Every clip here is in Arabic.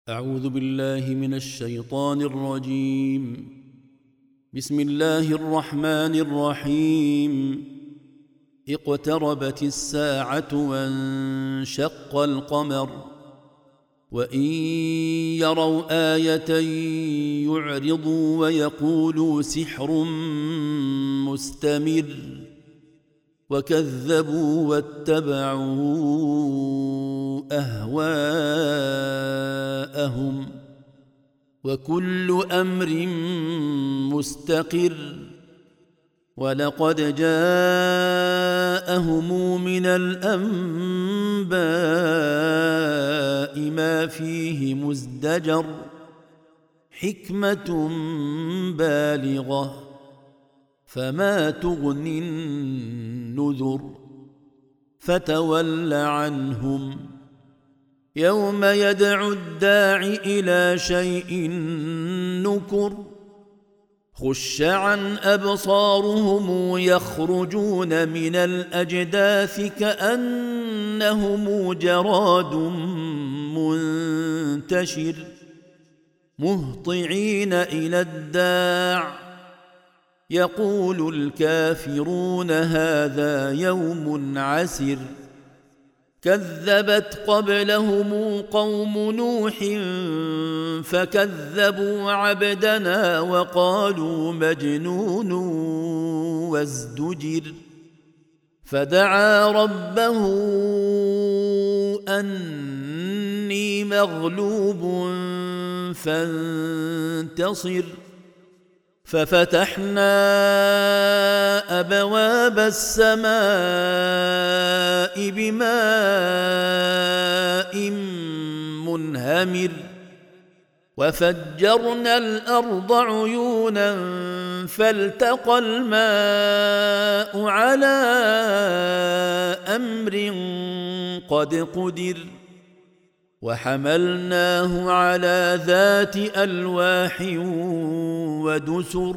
أعوذ بالله من الشيطان الرجيم. بسم الله الرحمن الرحيم. اقتربت الساعة وانشق القمر وإن يروا آية يعرضوا ويقولوا سحر مستمر وكذبوا واتبعوا أهواءهم وكل أمر مستقر ولقد جاءهم من الأنباء ما فيه مزدجر حكمة بالغة فما تغني النذر فتول عنهم يوم يدعو الداع إلى شيء نكر خش عن أبصارهم يخرجون من الأجداث كأنهم جراد منتشر مهطعين إلى الداع يقول الكافرون هذا يوم عسر كذبت قبلهم قوم نوح فكذبوا عبدنا وقالوا مجنون وازدجر فدعا ربه أني مغلوب فانتصر ففتحنا أبواب السماء بماء منهمر وفجرنا الأرض عيونا فالتقى الماء على أمر قد قدر وحملناه على ذات ألواح ودسر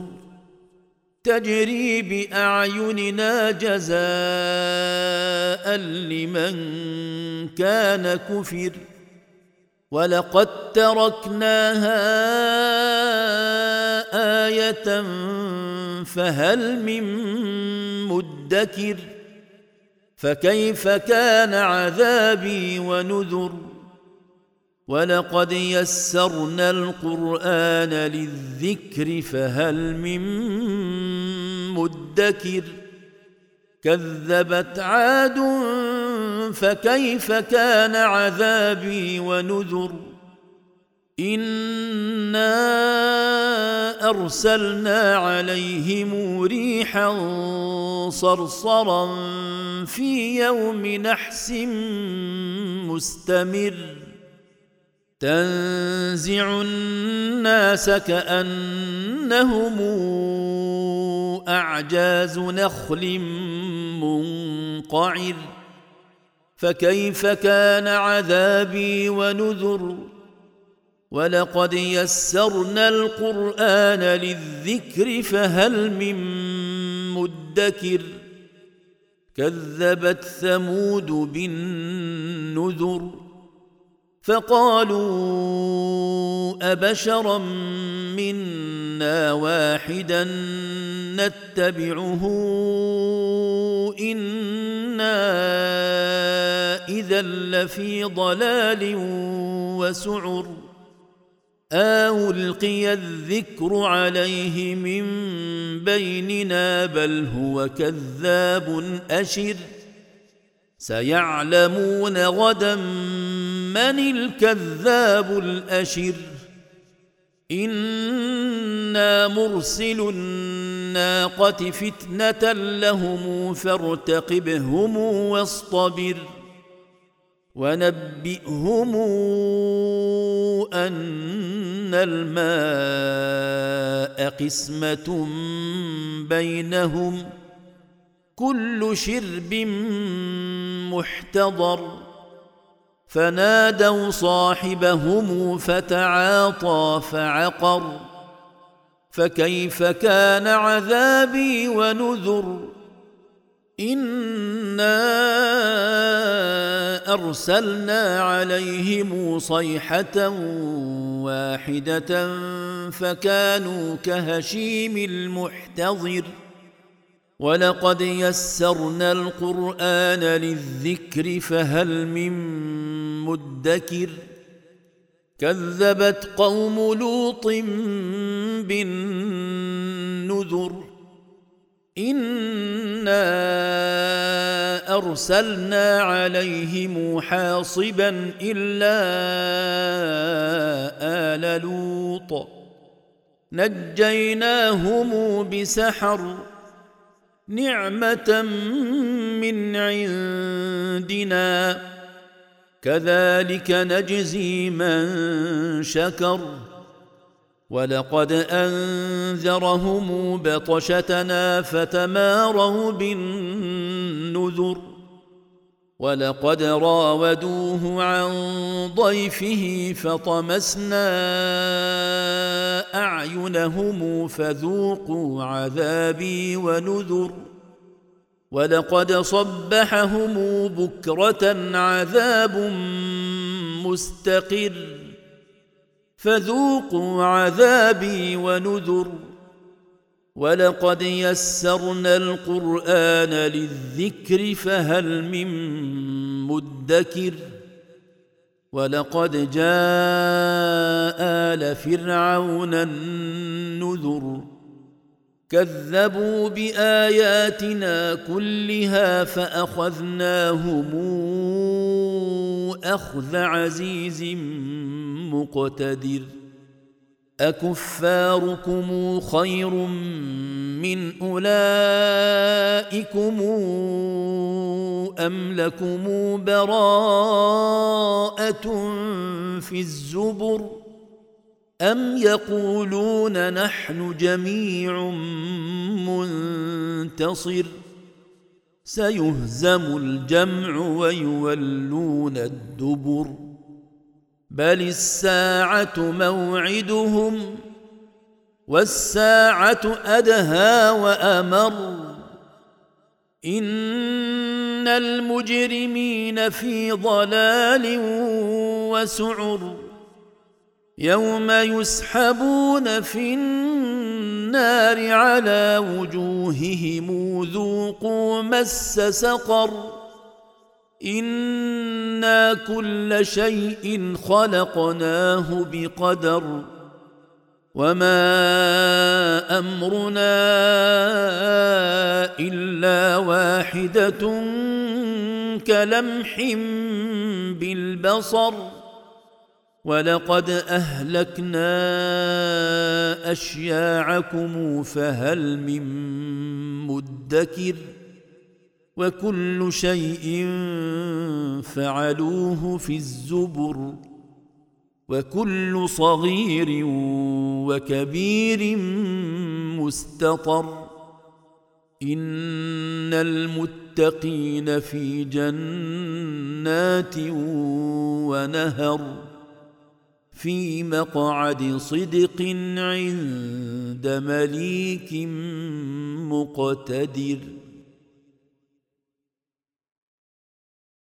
تجري بأعيننا جزاء لمن كان كفر ولقد تركناها آية فهل من مدكر فكيف كان عذابي ونذر ولقد يسرنا القرآن للذكر فهل من مدكر كذبت عاد فكيف كان عذابي ونذر إنا أرسلنا عليهم ريحا صرصرا في يوم نحس مستمر تنزع الناس كأنهم أعجاز نخل منقعر فكيف كان عذابي ونذر ولقد يسرنا القرآن للذكر فهل من مدكر كذبت ثمود بالنذر فقالوا أبشرا منا واحدا نتبعه إنا إذا لفي ضلال وسعر ألقي الذكر عليه من بيننا بل هو كذاب أشر سيعلمون غدا من الكذاب الأشر إنا مرسل الناقة فتنة لهم فارتقبهم واصطبر ونبئهم أن الماء قسمة بينهم كل شرب محتضر فنادوا صاحبهم فتعاطى فعقر فكيف كان عذابي ونذر إنا أرسلنا عليهم صيحة واحدة فكانوا كهشيم المحتضر ولقد يسرنا القرآن للذكر فهل من مدكر كذبت قوم لوط بالنذر إنا أرسلنا عليهم حاصبا إلا آل لوط نجيناهم بسحر نعمة من عندنا كذلك نجزي من شكر ولقد أنذرهم بطشتنا فتماروا بالنذر ولقد راودوه عن ضيفه فطمسنا أعينهم فذوقوا عذابي ونذر ولقد صبحهم بكرة عذاب مستقر فذوقوا عذابي ونذر ولقد يسرنا القرآن للذكر فهل من مدكر ولقد جاء آل فرعون النذر كذبوا بآياتنا كلها فأخذناهم أخذ عزيز مقتدر أكفاركم خير من أولئكم أم لكم براءة في الزبر أم يقولون نحن جميع منتصر سيهزم الجمع ويولون الدبر بل الساعة موعدهم والساعة أدهى وأمر إن المجرمين في ضلال وسعر يوم يسحبون في النار على وجوههم ذوقوا مس سقر إنا كل شيء خلقناه بقدر وما أمرنا إلا واحدة كلمح بالبصر ولقد أهلكنا أشياعكم فهل من مدكر وكل شيء فعلوه في الزبر وكل صغير وكبير مستطر إن المتقين في جنات ونهر في مقعد صدق عند مليك مقتدر.